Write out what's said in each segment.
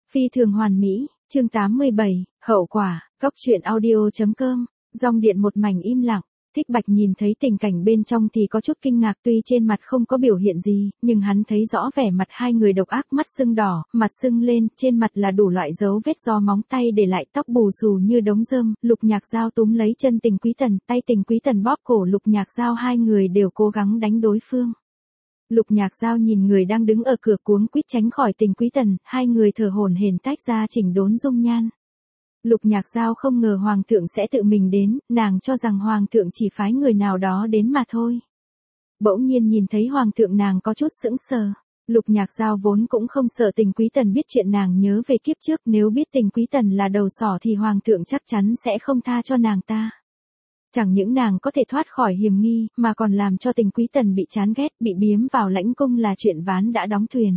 Phi thường hoàn mỹ, chương 87, hậu quả, góc truyện audio.com, dòng điện một mảnh im lặng. Thích Bạch nhìn thấy tình cảnh bên trong thì có chút kinh ngạc, tuy trên mặt không có biểu hiện gì, nhưng hắn thấy rõ vẻ mặt hai người độc ác, mắt sưng đỏ, mặt sưng lên, trên mặt là đủ loại dấu vết do móng tay để lại, tóc bù xù như đống rơm. Lục Nhạc Giao túm lấy chân Tình Quý Tần, tay Tình Quý Tần bóp cổ Lục Nhạc Giao, hai người đều cố gắng đánh đối phương. Lục Nhạc Giao nhìn người đang đứng ở cửa cuống quýt tránh khỏi Tình Quý Tần, hai người thở hổn hển tách ra chỉnh đốn dung nhan. Lục Nhạc Giao không ngờ Hoàng thượng sẽ tự mình đến, nàng cho rằng Hoàng thượng chỉ phái người nào đó đến mà thôi. Bỗng nhiên nhìn thấy Hoàng thượng nàng có chút sững sờ. Lục Nhạc Giao vốn cũng không sợ Tình Quý Tần biết chuyện nàng nhớ về kiếp trước, nếu biết Tình Quý Tần là đầu sỏ thì Hoàng thượng chắc chắn sẽ không tha cho nàng ta. Chẳng những nàng có thể thoát khỏi hiểm nghi, mà còn làm cho Tình Quý Tần bị chán ghét, bị biếm vào lãnh cung là chuyện ván đã đóng thuyền.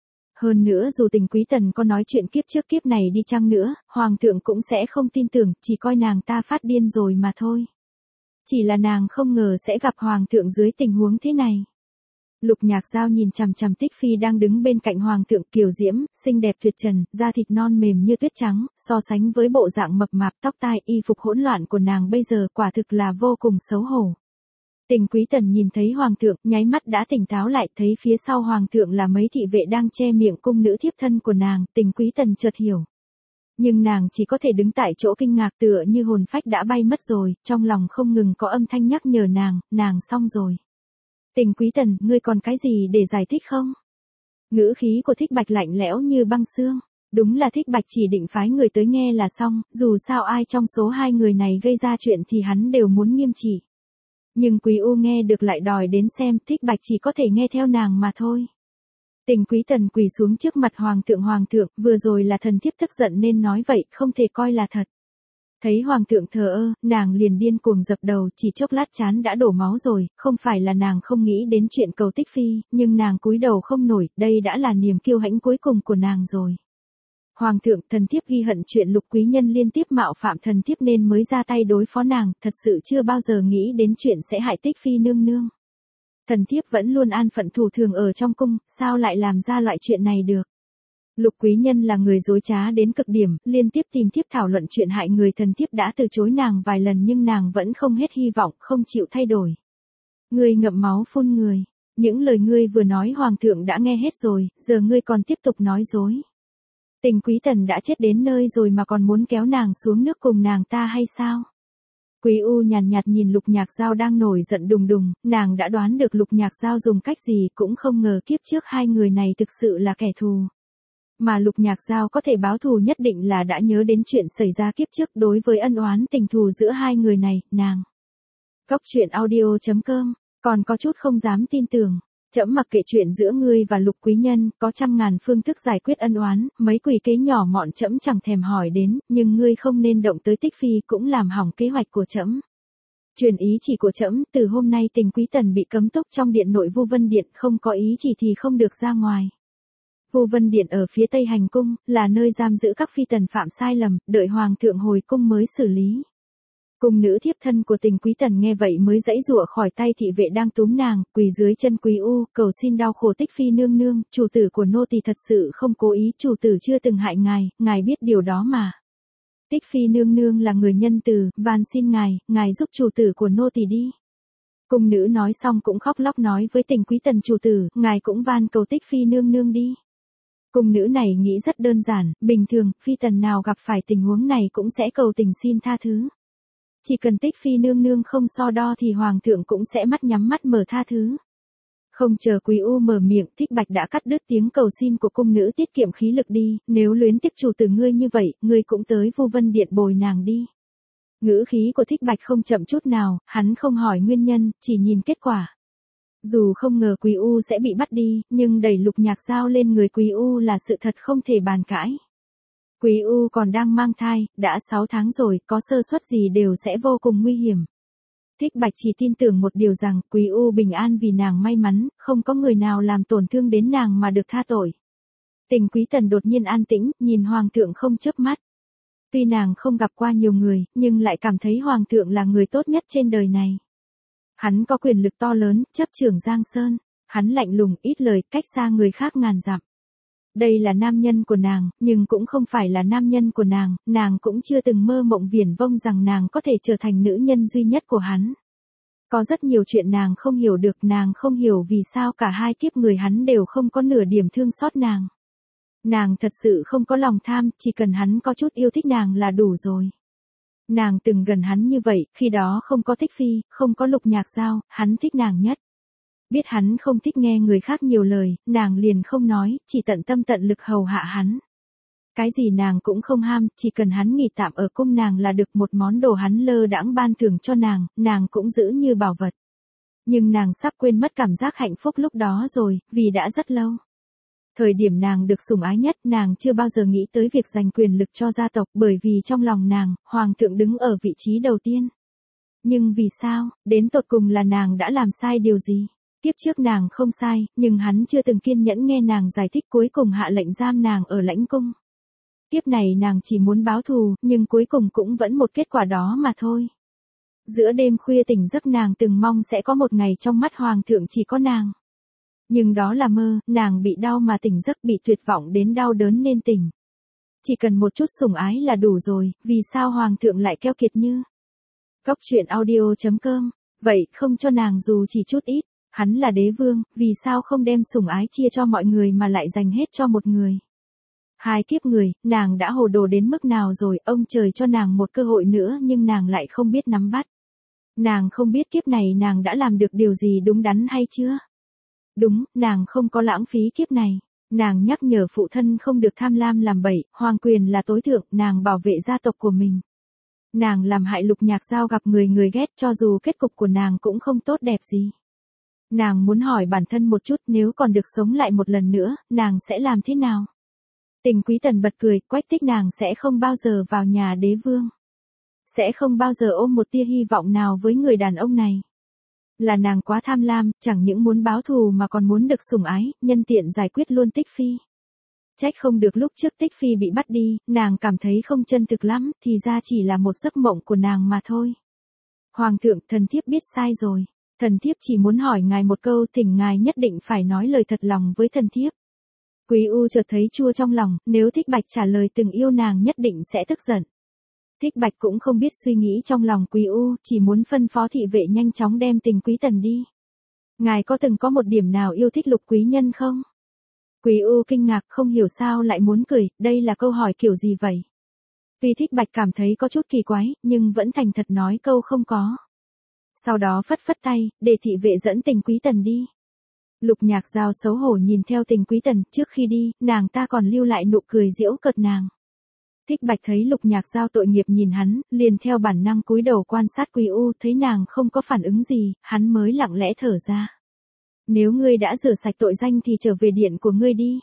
Hơn nữa dù Tình Quý Tần có nói chuyện kiếp trước kiếp này đi chăng nữa, Hoàng thượng cũng sẽ không tin tưởng, chỉ coi nàng ta phát điên rồi mà thôi. Chỉ là nàng không ngờ sẽ gặp Hoàng thượng dưới tình huống thế này. Lục Nhạc Giao nhìn chằm chằm Tích Phi đang đứng bên cạnh Hoàng thượng, kiều diễm, xinh đẹp tuyệt trần, da thịt non mềm như tuyết trắng, so sánh với bộ dạng mập mạp, tóc tai, y phục hỗn loạn của nàng bây giờ quả thực là vô cùng xấu hổ. Tình Quý Tần nhìn thấy Hoàng thượng, nháy mắt đã tỉnh táo lại, thấy phía sau Hoàng thượng là mấy thị vệ đang che miệng cung nữ thiếp thân của nàng, Tình Quý Tần chợt hiểu. Nhưng nàng chỉ có thể đứng tại chỗ kinh ngạc, tựa như hồn phách đã bay mất rồi, trong lòng không ngừng có âm thanh nhắc nhở nàng xong rồi. Tình Quý Tần, ngươi còn cái gì để giải thích không? Ngữ khí của Thích Bạch lạnh lẽo như băng xương. Đúng là Thích Bạch chỉ định phái người tới nghe là xong, dù sao ai trong số hai người này gây ra chuyện thì hắn đều muốn nghiêm trị. Nhưng Quý U nghe được lại đòi đến xem, Thích Bạch chỉ có thể nghe theo nàng mà thôi. Tình Quý Tần quỳ xuống trước mặt Hoàng thượng, vừa rồi là thần thiếp tức giận nên nói vậy, không thể coi là thật. Thấy Hoàng thượng thờ ơ, nàng liền điên cuồng dập đầu, chỉ chốc lát trán đã đổ máu rồi, không phải là nàng không nghĩ đến chuyện cầu Tích Phi, nhưng nàng cúi đầu không nổi, đây đã là niềm kiêu hãnh cuối cùng của nàng rồi. Hoàng thượng, thần thiếp ghi hận chuyện Lục quý nhân liên tiếp mạo phạm thần thiếp nên mới ra tay đối phó nàng, thật sự chưa bao giờ nghĩ đến chuyện sẽ hại Tích Phi nương nương. Thần thiếp vẫn luôn an phận thủ thường ở trong cung, sao lại làm ra loại chuyện này được? Lục quý nhân là người dối trá đến cực điểm, liên tiếp tìm thiếp thảo luận chuyện hại người, thần thiếp đã từ chối nàng vài lần nhưng nàng vẫn không hết hy vọng, không chịu thay đổi. Ngươi ngậm máu phun người, những lời ngươi vừa nói Hoàng thượng đã nghe hết rồi, giờ ngươi còn tiếp tục nói dối. Tình Quý Tần đã chết đến nơi rồi mà còn muốn kéo nàng xuống nước cùng nàng ta hay sao? Quý U nhàn nhạt nhìn Lục Nhạc Giao đang nổi giận đùng đùng, nàng đã đoán được Lục Nhạc Giao dùng cách gì, cũng không ngờ kiếp trước hai người này thực sự là kẻ thù. Mà Lục Nhạc Giao có thể báo thù nhất định là đã nhớ đến chuyện xảy ra kiếp trước, đối với ân oán tình thù giữa hai người này, nàng. Góc truyện audio.com, còn có chút không dám tin tưởng. Trẫm mặc kệ chuyện giữa ngươi và Lục quý nhân, có trăm ngàn phương thức giải quyết ân oán, mấy quỷ kế nhỏ mọn trẫm chẳng thèm hỏi đến, nhưng ngươi không nên động tới Tích Phi cũng làm hỏng kế hoạch của trẫm. Truyền ý chỉ của trẫm, từ hôm nay Tình Quý Tần bị cấm túc trong điện nội Vu Vân Điện, không có ý chỉ thì không được ra ngoài. Vu Vân Điện ở phía Tây Hành cung, là nơi giam giữ các phi tần phạm sai lầm, đợi Hoàng thượng hồi cung mới xử lý. Cung nữ thiếp thân của Tình Quý Tần nghe vậy mới giãy giụa khỏi tay thị vệ đang túm nàng, quỳ dưới chân Quý U, cầu xin đau khổ Tích Phi nương nương, chủ tử của nô tỳ thật sự không cố ý, chủ tử chưa từng hại ngài biết điều đó mà. Tích Phi nương nương là người nhân từ, van xin ngài giúp chủ tử của nô tỳ đi. Cung nữ nói xong cũng khóc lóc nói với Tình Quý Tần, chủ tử, ngài cũng van cầu Tích Phi nương nương đi. Cung nữ này nghĩ rất đơn giản, bình thường, phi tần nào gặp phải tình huống này cũng sẽ cầu tình xin tha thứ. Chỉ cần Tích Phi nương nương không so đo thì Hoàng thượng cũng sẽ mắt nhắm mắt mở tha thứ. Không chờ Quý U mở miệng, Thích Bạch đã cắt đứt tiếng cầu xin của cung nữ, tiết kiệm khí lực đi, nếu luyến tiếc chủ tử ngươi như vậy, ngươi cũng tới Vu Vân Điện bồi nàng đi. Ngữ khí của Thích Bạch không chậm chút nào, hắn không hỏi nguyên nhân, chỉ nhìn kết quả. Dù không ngờ Quý U sẽ bị bắt đi, nhưng đẩy Lục Nhạc Giao lên người Quý U là sự thật không thể bàn cãi. Quý U còn đang mang thai, đã 6 tháng rồi, có sơ suất gì đều sẽ vô cùng nguy hiểm. Thích Bạch chỉ tin tưởng một điều rằng, Quý U bình an vì nàng may mắn, không có người nào làm tổn thương đến nàng mà được tha tội. Tình Quý Tần đột nhiên an tĩnh, nhìn Hoàng thượng không chớp mắt. Tuy nàng không gặp qua nhiều người, nhưng lại cảm thấy Hoàng thượng là người tốt nhất trên đời này. Hắn có quyền lực to lớn, chấp trưởng Giang Sơn. Hắn lạnh lùng, ít lời, cách xa người khác ngàn dặm. Đây là nam nhân của nàng, nhưng cũng không phải là nam nhân của nàng cũng chưa từng mơ mộng viển vông rằng nàng có thể trở thành nữ nhân duy nhất của hắn. Có rất nhiều chuyện nàng không hiểu được, nàng không hiểu vì sao cả hai kiếp người hắn đều không có nửa điểm thương xót nàng. Nàng thật sự không có lòng tham, chỉ cần hắn có chút yêu thích nàng là đủ rồi. Nàng từng gần hắn như vậy, khi đó không có Thích Phi, không có Lục Nhạc Giao, hắn thích nàng nhất. Biết hắn không thích nghe người khác nhiều lời, nàng liền không nói, chỉ tận tâm tận lực hầu hạ hắn. Cái gì nàng cũng không ham, chỉ cần hắn nghỉ tạm ở cung nàng là được, một món đồ hắn lơ đãng ban thưởng cho nàng cũng giữ như bảo vật. Nhưng nàng sắp quên mất cảm giác hạnh phúc lúc đó rồi, vì đã rất lâu. Thời điểm nàng được sủng ái nhất, nàng chưa bao giờ nghĩ tới việc giành quyền lực cho gia tộc, bởi vì trong lòng nàng, hoàng thượng đứng ở vị trí đầu tiên. Nhưng vì sao, đến tột cùng là nàng đã làm sai điều gì? Kiếp trước nàng không sai, nhưng hắn chưa từng kiên nhẫn nghe nàng giải thích, cuối cùng hạ lệnh giam nàng ở lãnh cung. Kiếp này nàng chỉ muốn báo thù, nhưng cuối cùng cũng vẫn một kết quả đó mà thôi. Giữa đêm khuya tỉnh giấc nàng từng mong sẽ có một ngày trong mắt hoàng thượng chỉ có nàng. Nhưng đó là mơ, nàng bị đau mà tỉnh giấc, bị tuyệt vọng đến đau đớn nên tỉnh. Chỉ cần một chút sủng ái là đủ rồi, vì sao hoàng thượng lại keo kiệt như? Góc truyện audio.com, vậy không cho nàng dù chỉ chút ít, hắn là đế vương, vì sao không đem sủng ái chia cho mọi người mà lại dành hết cho một người? Hai kiếp người, nàng đã hồ đồ đến mức nào rồi, ông trời cho nàng một cơ hội nữa nhưng nàng lại không biết nắm bắt. Nàng không biết kiếp này nàng đã làm được điều gì đúng đắn hay chưa? Đúng, nàng không có lãng phí kiếp này. Nàng nhắc nhở phụ thân không được tham lam làm bậy, hoàng quyền là tối thượng, nàng bảo vệ gia tộc của mình. Nàng làm hại Lục Nhạc Giao gặp người ghét, cho dù kết cục của nàng cũng không tốt đẹp gì. Nàng muốn hỏi bản thân một chút, nếu còn được sống lại một lần nữa, nàng sẽ làm thế nào? Tình Quý Tần bật cười, Quách Tích nàng sẽ không bao giờ vào nhà đế vương. Sẽ không bao giờ ôm một tia hy vọng nào với người đàn ông này. Là nàng quá tham lam, chẳng những muốn báo thù mà còn muốn được sủng ái, nhân tiện giải quyết luôn Tích Phi. Trách không được lúc trước Tích Phi bị bắt đi, nàng cảm thấy không chân thực lắm, thì ra chỉ là một giấc mộng của nàng mà thôi. Hoàng thượng, thần thiếp biết sai rồi. Thần thiếp chỉ muốn hỏi ngài một câu, thỉnh ngài nhất định phải nói lời thật lòng với thần thiếp. Quý U chợt thấy chua trong lòng, nếu Thích Bạch trả lời từng yêu nàng nhất định sẽ tức giận. Thích Bạch cũng không biết suy nghĩ trong lòng Quý U, chỉ muốn phân phó thị vệ nhanh chóng đem Tình Quý Tần đi. Ngài có từng có một điểm nào yêu thích Lục quý nhân không? Quý U kinh ngạc, không hiểu sao lại muốn cười, đây là câu hỏi kiểu gì vậy? Vì Thích Bạch cảm thấy có chút kỳ quái, nhưng vẫn thành thật nói câu không có. Sau đó phất phất tay, để thị vệ dẫn Tình Quý Tần đi. Lục Nhạc Giao xấu hổ nhìn theo Tình Quý Tần, trước khi đi, nàng ta còn lưu lại nụ cười giễu cợt nàng. Thích Bạch thấy Lục Nhạc Giao tội nghiệp nhìn hắn, liền theo bản năng cúi đầu quan sát Quý U, thấy nàng không có phản ứng gì, hắn mới lặng lẽ thở ra. Nếu ngươi đã rửa sạch tội danh thì trở về điện của ngươi đi.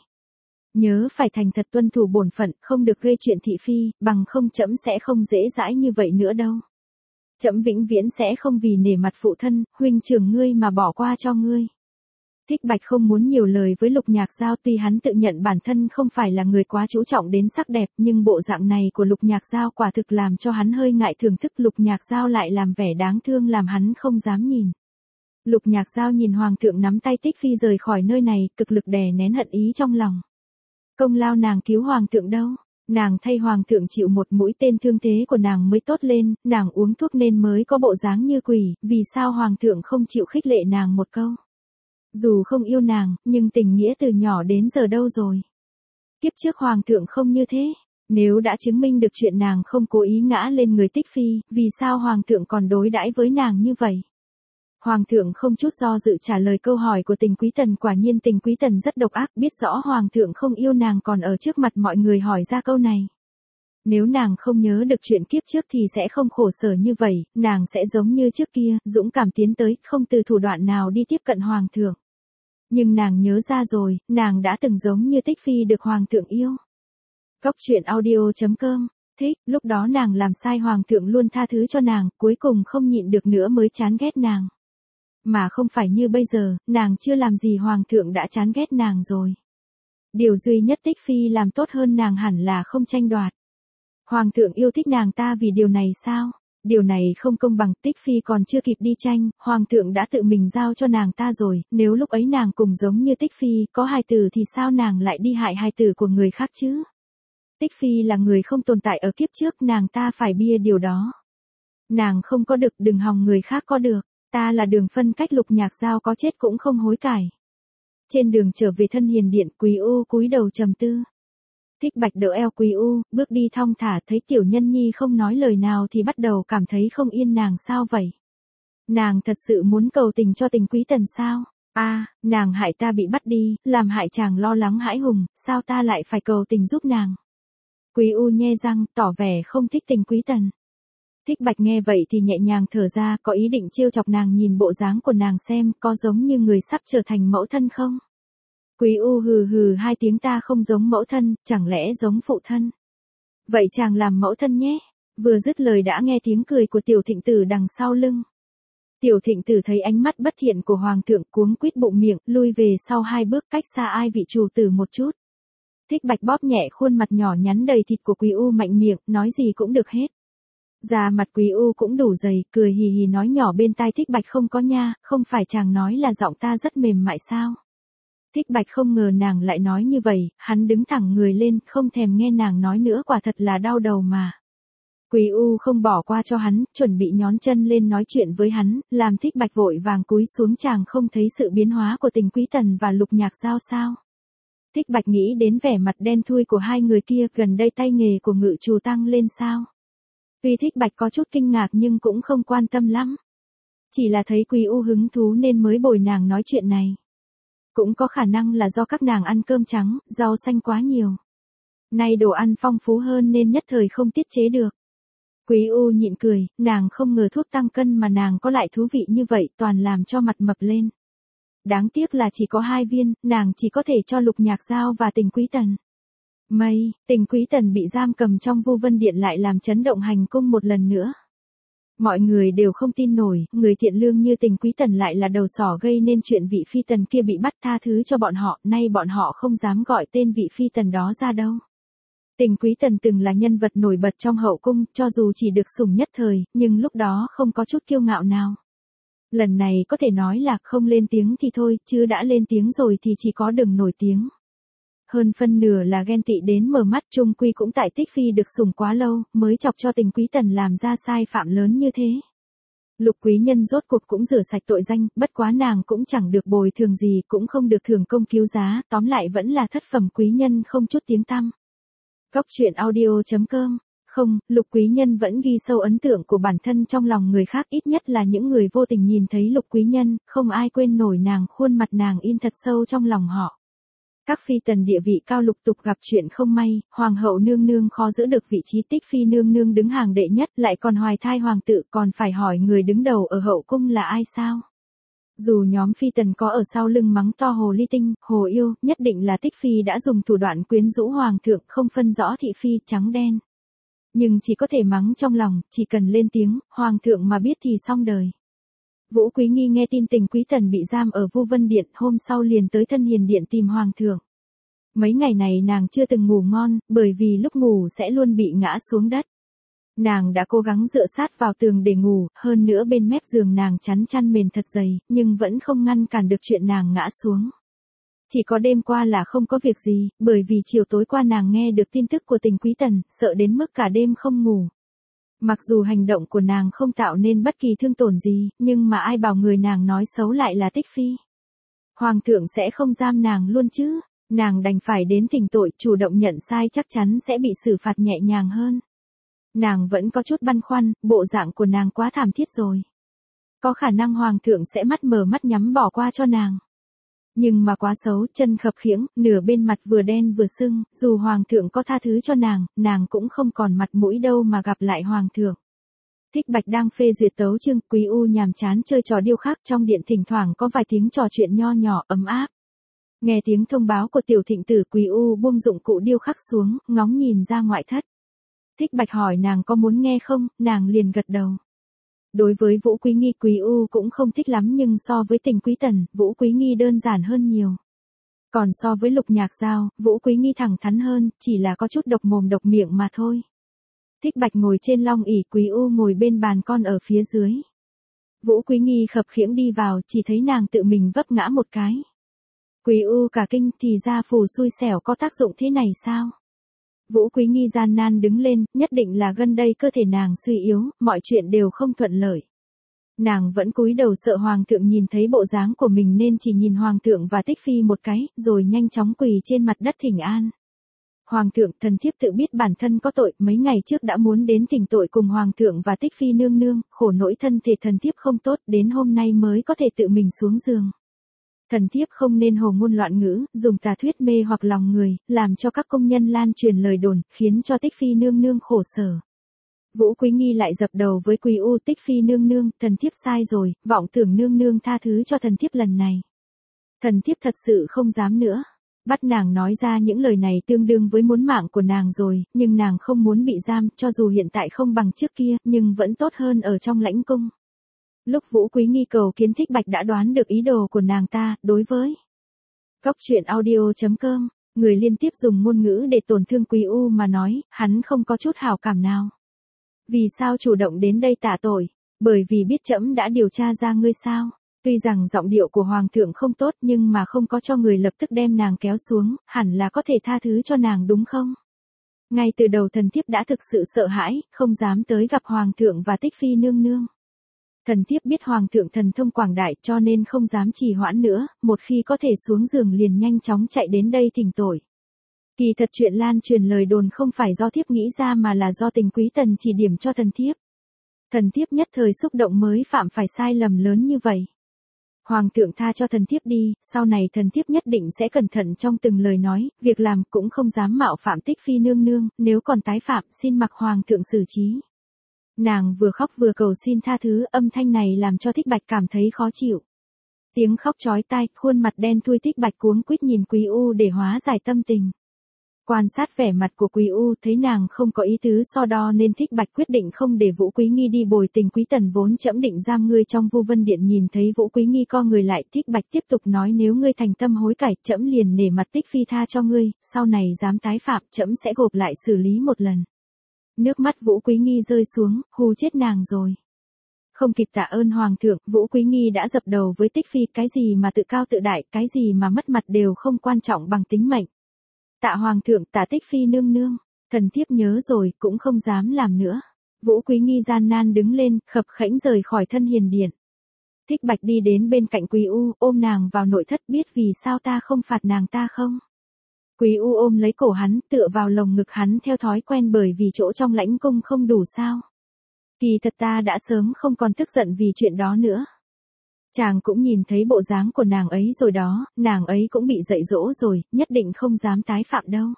Nhớ phải thành thật tuân thủ bổn phận, không được gây chuyện thị phi, bằng không trẫm sẽ không dễ dãi như vậy nữa đâu. Trẫm vĩnh viễn sẽ không vì nể mặt phụ thân, huynh trưởng ngươi mà bỏ qua cho ngươi. Thích Bạch không muốn nhiều lời với Lục Nhạc Giao, tuy hắn tự nhận bản thân không phải là người quá chú trọng đến sắc đẹp, nhưng bộ dạng này của Lục Nhạc Giao quả thực làm cho hắn hơi ngại thưởng thức. Lục Nhạc Giao lại làm vẻ đáng thương làm hắn không dám nhìn. Lục Nhạc Giao nhìn hoàng thượng nắm tay Tích Phi rời khỏi nơi này, cực lực đè nén hận ý trong lòng. Công lao nàng cứu hoàng thượng đâu? Nàng thay hoàng thượng chịu một mũi tên thương thế của nàng mới tốt lên, nàng uống thuốc nên mới có bộ dáng như quỷ, vì sao hoàng thượng không chịu khích lệ nàng một câu? Dù không yêu nàng, nhưng tình nghĩa từ nhỏ đến giờ đâu rồi? Kiếp trước hoàng thượng không như thế. Nếu đã chứng minh được chuyện nàng không cố ý ngã lên người Tích Phi, vì sao hoàng thượng còn đối đãi với nàng như vậy? Hoàng thượng không chút do dự trả lời câu hỏi của Tình Quý Tần, quả nhiên Tình Quý Tần rất độc ác, biết rõ hoàng thượng không yêu nàng còn ở trước mặt mọi người hỏi ra câu này. Nếu nàng không nhớ được chuyện kiếp trước thì sẽ không khổ sở như vậy, nàng sẽ giống như trước kia, dũng cảm tiến tới, không từ thủ đoạn nào đi tiếp cận hoàng thượng. Nhưng nàng nhớ ra rồi, nàng đã từng giống như Tích Phi được hoàng thượng yêu. Góc truyện audio.com, thích, lúc đó nàng làm sai hoàng thượng luôn tha thứ cho nàng, cuối cùng không nhịn được nữa mới chán ghét nàng. Mà không phải như bây giờ, nàng chưa làm gì hoàng thượng đã chán ghét nàng rồi. Điều duy nhất Tích Phi làm tốt hơn nàng hẳn là không tranh đoạt. Hoàng thượng yêu thích nàng ta vì điều này sao? Điều này không công bằng, Tích Phi còn chưa kịp đi tranh, Hoàng thượng đã tự mình giao cho nàng ta rồi, nếu lúc ấy nàng cùng giống như Tích Phi, có hài tử thì sao nàng lại đi hại hài tử của người khác chứ? Tích Phi là người không tồn tại ở kiếp trước, nàng ta phải bia điều đó. Nàng không có được, đừng hòng người khác có được, ta là Đường Phân cách Lục Nhạc Giao có chết cũng không hối cải. Trên đường trở về Thân Hiền Điện, Quý U cúi đầu trầm tư. Thích Bạch đỡ eo Quý U, bước đi thong thả, thấy Tiểu Nhân Nhi không nói lời nào thì bắt đầu cảm thấy không yên, nàng sao vậy? Nàng thật sự muốn cầu tình cho Tình Quý Tần sao? Nàng hại ta bị bắt đi, làm hại chàng lo lắng hãi hùng, sao ta lại phải cầu tình giúp nàng? Quý U nhe răng, tỏ vẻ không thích Tình Quý Tần. Thích Bạch nghe vậy thì nhẹ nhàng thở ra, có ý định trêu chọc nàng, nhìn bộ dáng của nàng xem, có giống như người sắp trở thành mẫu thân không? Quý U hừ hừ hai tiếng, ta không giống mẫu thân, chẳng lẽ giống phụ thân? Vậy chàng làm mẫu thân nhé. Vừa dứt lời đã nghe tiếng cười của Tiểu Thịnh Tử đằng sau lưng. Tiểu Thịnh Tử thấy ánh mắt bất thiện của Hoàng thượng, cuống quýt bụng miệng, lui về sau 2 bước, cách xa ai vị chủ tử một chút. Thích Bạch bóp nhẹ khuôn mặt nhỏ nhắn đầy thịt của Quý U, mạnh miệng, nói gì cũng được hết. Da mặt Quý U cũng đủ dày, cười hì hì nói nhỏ bên tai Thích Bạch, không có nha, không phải chàng nói là giọng ta rất mềm mại sao? Thích Bạch không ngờ nàng lại nói như vậy, hắn đứng thẳng người lên, không thèm nghe nàng nói nữa, quả thật là đau đầu mà. Quý U không bỏ qua cho hắn, chuẩn bị nhón chân lên nói chuyện với hắn, làm Thích Bạch vội vàng cúi xuống. Chàng không thấy sự biến hóa của Tình Quý Tần và Lục Nhạc Giao sao? Thích Bạch nghĩ đến vẻ mặt đen thui của hai người kia, gần đây tay nghề của Ngự Trù tăng lên sao? Tuy Thích Bạch có chút kinh ngạc nhưng cũng không quan tâm lắm. Chỉ là thấy Quý U hứng thú nên mới bồi nàng nói chuyện này. Cũng có khả năng là do các nàng ăn cơm trắng, rau xanh quá nhiều. Nay đồ ăn phong phú hơn nên nhất thời không tiết chế được. Quý U nhịn cười, nàng không ngờ thuốc tăng cân mà nàng có lại thú vị như vậy, toàn làm cho mặt mập lên. Đáng tiếc là chỉ có 2 viên, nàng chỉ có thể cho Lục Nhạc Giao và Tình Quý Tần. Tình Quý Tần bị giam cầm trong Vu Vân Điện lại làm chấn động hành cung một lần nữa. Mọi người đều không tin nổi, người thiện lương như Tình Quý Tần lại là đầu sỏ gây nên chuyện vị phi tần kia bị bắt, tha thứ cho bọn họ, nay bọn họ không dám gọi tên vị phi tần đó ra đâu. Tình Quý Tần từng là nhân vật nổi bật trong hậu cung, cho dù chỉ được sủng nhất thời, nhưng lúc đó không có chút kiêu ngạo nào. Lần này có thể nói là không lên tiếng thì thôi, chứ đã lên tiếng rồi thì chỉ có đừng nổi tiếng. Hơn phân nửa là ghen tị đến mở mắt, chung quy cũng tại Tích Phi được sủng quá lâu, mới chọc cho Tình Quý Tần làm ra sai phạm lớn như thế. Lục Quý Nhân rốt cuộc cũng rửa sạch tội danh, bất quá nàng cũng chẳng được bồi thường gì, cũng không được thưởng công cứu giá, tóm lại vẫn là thất phẩm quý nhân không chút tiếng tăm. Góc truyện audio.com. Không, Lục Quý Nhân vẫn ghi sâu ấn tượng của bản thân trong lòng người khác, ít nhất là những người vô tình nhìn thấy Lục Quý Nhân, không ai quên nổi nàng, khuôn mặt nàng in thật sâu trong lòng họ. Các phi tần địa vị cao lục tục gặp chuyện không may, hoàng hậu nương nương khó giữ được vị trí, Tích Phi nương nương đứng hàng đệ nhất, lại còn hoài thai hoàng tự, còn phải hỏi người đứng đầu ở hậu cung là ai sao? Dù nhóm phi tần có ở sau lưng mắng to hồ ly tinh, hồ yêu, nhất định là Tích Phi đã dùng thủ đoạn quyến rũ hoàng thượng, không phân rõ thị phi trắng đen. Nhưng chỉ có thể mắng trong lòng, chỉ cần lên tiếng, hoàng thượng mà biết thì xong đời. Vũ Quý Nghi nghe tin Tình Quý Tần bị giam ở Vu Vân Điện, hôm sau liền tới Thân Hiền Điện tìm hoàng thượng. Mấy ngày này nàng chưa từng ngủ ngon, bởi vì lúc ngủ sẽ luôn bị ngã xuống đất. Nàng đã cố gắng dựa sát vào tường để ngủ, hơn nữa bên mép giường nàng chắn chăn mền thật dày, nhưng vẫn không ngăn cản được chuyện nàng ngã xuống. Chỉ có đêm qua là không có việc gì, bởi vì chiều tối qua nàng nghe được tin tức của Tình Quý Tần, sợ đến mức cả đêm không ngủ. Mặc dù hành động của nàng không tạo nên bất kỳ thương tổn gì, nhưng mà ai bảo người nàng nói xấu lại là Tích Phi. Hoàng thượng sẽ không giam nàng luôn chứ, nàng đành phải đến thỉnh tội, chủ động nhận sai, chắc chắn sẽ bị xử phạt nhẹ nhàng hơn. Nàng vẫn có chút băn khoăn, bộ dạng của nàng quá thảm thiết rồi. Có khả năng hoàng thượng sẽ mắt mở mắt nhắm bỏ qua cho nàng. Nhưng mà quá xấu, chân khập khiễng, nửa bên mặt vừa đen vừa sưng, dù hoàng thượng có tha thứ cho nàng cũng không còn mặt mũi đâu mà gặp lại hoàng thượng. Thích Bạch đang phê duyệt tấu chương, Quý U nhàm chán chơi trò điêu khắc trong điện, thỉnh thoảng có vài tiếng trò chuyện nho nhỏ ấm áp. Nghe tiếng thông báo của Tiểu Thịnh Tử, Quý U buông dụng cụ điêu khắc xuống, ngóng nhìn ra ngoại thất. Thích Bạch hỏi nàng có muốn nghe không, nàng liền gật đầu. Đối với Vũ Quý Nghi, Quý U cũng không thích lắm, nhưng so với Tình Quý Tần, Vũ Quý Nghi đơn giản hơn nhiều. Còn so với Lục Nhạc Giao, Vũ Quý Nghi thẳng thắn hơn, chỉ là có chút độc mồm độc miệng mà thôi. Thích Bạch ngồi trên long ỷ, Quý U ngồi bên bàn con ở phía dưới. Vũ Quý Nghi khập khiễng đi vào, chỉ thấy nàng tự mình vấp ngã một cái. Quý U cả kinh, thì ra phù xui xẻo có tác dụng thế này sao? Vũ Quý Nghi gian nan đứng lên, nhất định là gần đây cơ thể nàng suy yếu, mọi chuyện đều không thuận lợi. Nàng vẫn cúi đầu sợ hoàng thượng nhìn thấy bộ dáng của mình nên chỉ nhìn hoàng thượng và Tích Phi một cái, rồi nhanh chóng quỳ trên mặt đất thỉnh an. Hoàng thượng, thần thiếp tự biết bản thân có tội, mấy ngày trước đã muốn đến thỉnh tội cùng hoàng thượng và Tích Phi nương nương, khổ nỗi thân thể thần thiếp không tốt, đến hôm nay mới có thể tự mình xuống giường. Thần thiếp không nên hồ ngôn loạn ngữ, dùng tà thuyết mê hoặc lòng người, làm cho các công nhân lan truyền lời đồn, khiến cho Tích Phi nương nương khổ sở. Vũ Quý Nghi lại dập đầu với Quý U, Tích Phi nương nương, thần thiếp sai rồi, vọng tưởng nương nương tha thứ cho thần thiếp lần này. Thần thiếp thật sự không dám nữa. Bắt nàng nói ra những lời này tương đương với muốn mạng của nàng rồi, nhưng nàng không muốn bị giam, cho dù hiện tại không bằng trước kia, nhưng vẫn tốt hơn ở trong lãnh cung. Lúc Vũ Quý Nghi cầu kiến Thích Bạch đã đoán được ý đồ của nàng ta, đối với Goctruyện.audio.com, người liên tiếp dùng ngôn ngữ để tổn thương Quý U mà nói, hắn không có chút hảo cảm nào. Vì sao chủ động đến đây tạ tội? Bởi vì biết trẫm đã điều tra ra ngươi sao? Tuy rằng giọng điệu của hoàng thượng không tốt nhưng mà không có cho người lập tức đem nàng kéo xuống, hẳn là có thể tha thứ cho nàng đúng không? Ngay từ đầu thần thiếp đã thực sự sợ hãi, không dám tới gặp hoàng thượng và Tích Phi nương nương. Thần thiếp biết hoàng thượng thần thông quảng đại cho nên không dám trì hoãn nữa, một khi có thể xuống giường liền nhanh chóng chạy đến đây thỉnh tội. Kỳ thật chuyện lan truyền lời đồn không phải do thiếp nghĩ ra mà là do Tình Quý Tần chỉ điểm cho thần thiếp. Thần thiếp nhất thời xúc động mới phạm phải sai lầm lớn như vậy. Hoàng thượng tha cho thần thiếp đi, sau này thần thiếp nhất định sẽ cẩn thận trong từng lời nói, việc làm cũng không dám mạo phạm Tích Phi nương nương, nếu còn tái phạm xin mặc hoàng thượng xử trí. Nàng vừa khóc vừa cầu xin tha thứ, âm thanh này làm cho Thích Bạch cảm thấy khó chịu. Tiếng khóc chói tai, khuôn mặt đen thui, Thích Bạch cuống quýt nhìn Quý U để hóa giải tâm tình. Quan sát vẻ mặt của Quý U thấy nàng không có ý tứ so đo nên Thích Bạch quyết định không để Vũ Quý Nghi đi bồi Tình Quý Tần, vốn trẫm định giam ngươi trong Vu Vân Điện. Nhìn thấy Vũ Quý Nghi co người lại, Thích Bạch tiếp tục nói, nếu ngươi thành tâm hối cải, trẫm liền nể mặt Tích Phi tha cho ngươi, sau này dám tái phạm trẫm sẽ gộp lại xử lý một lần. Nước mắt Vũ Quý Nghi rơi xuống, hù chết nàng rồi. Không kịp tạ ơn hoàng thượng, Vũ Quý Nghi đã dập đầu với Tích Phi, cái gì mà tự cao tự đại, cái gì mà mất mặt đều không quan trọng bằng tính mệnh. Tạ hoàng thượng, tạ Tích Phi nương nương, thần thiếp nhớ rồi, cũng không dám làm nữa. Vũ Quý Nghi gian nan đứng lên, khập khẽnh rời khỏi thân hiền điện. Thích Bạch đi đến bên cạnh Quý U, ôm nàng vào nội thất, biết vì sao ta không phạt nàng ta không? Quý U ôm lấy cổ hắn, tựa vào lồng ngực hắn theo thói quen, bởi vì chỗ trong lãnh cung không đủ sao? Kỳ thật ta đã sớm không còn tức giận vì chuyện đó nữa. Chàng cũng nhìn thấy bộ dáng của nàng ấy rồi đó, nàng ấy cũng bị dạy dỗ rồi, nhất định không dám tái phạm đâu.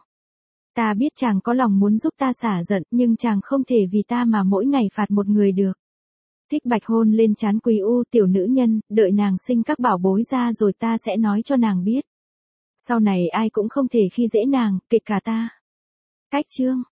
Ta biết chàng có lòng muốn giúp ta xả giận, nhưng chàng không thể vì ta mà mỗi ngày phạt một người được. Thích Bạch hôn lên trán Quý U, tiểu nữ nhân, đợi nàng sinh các bảo bối ra rồi ta sẽ nói cho nàng biết. Sau này ai cũng không thể khi dễ nàng, kể cả ta. Cách chương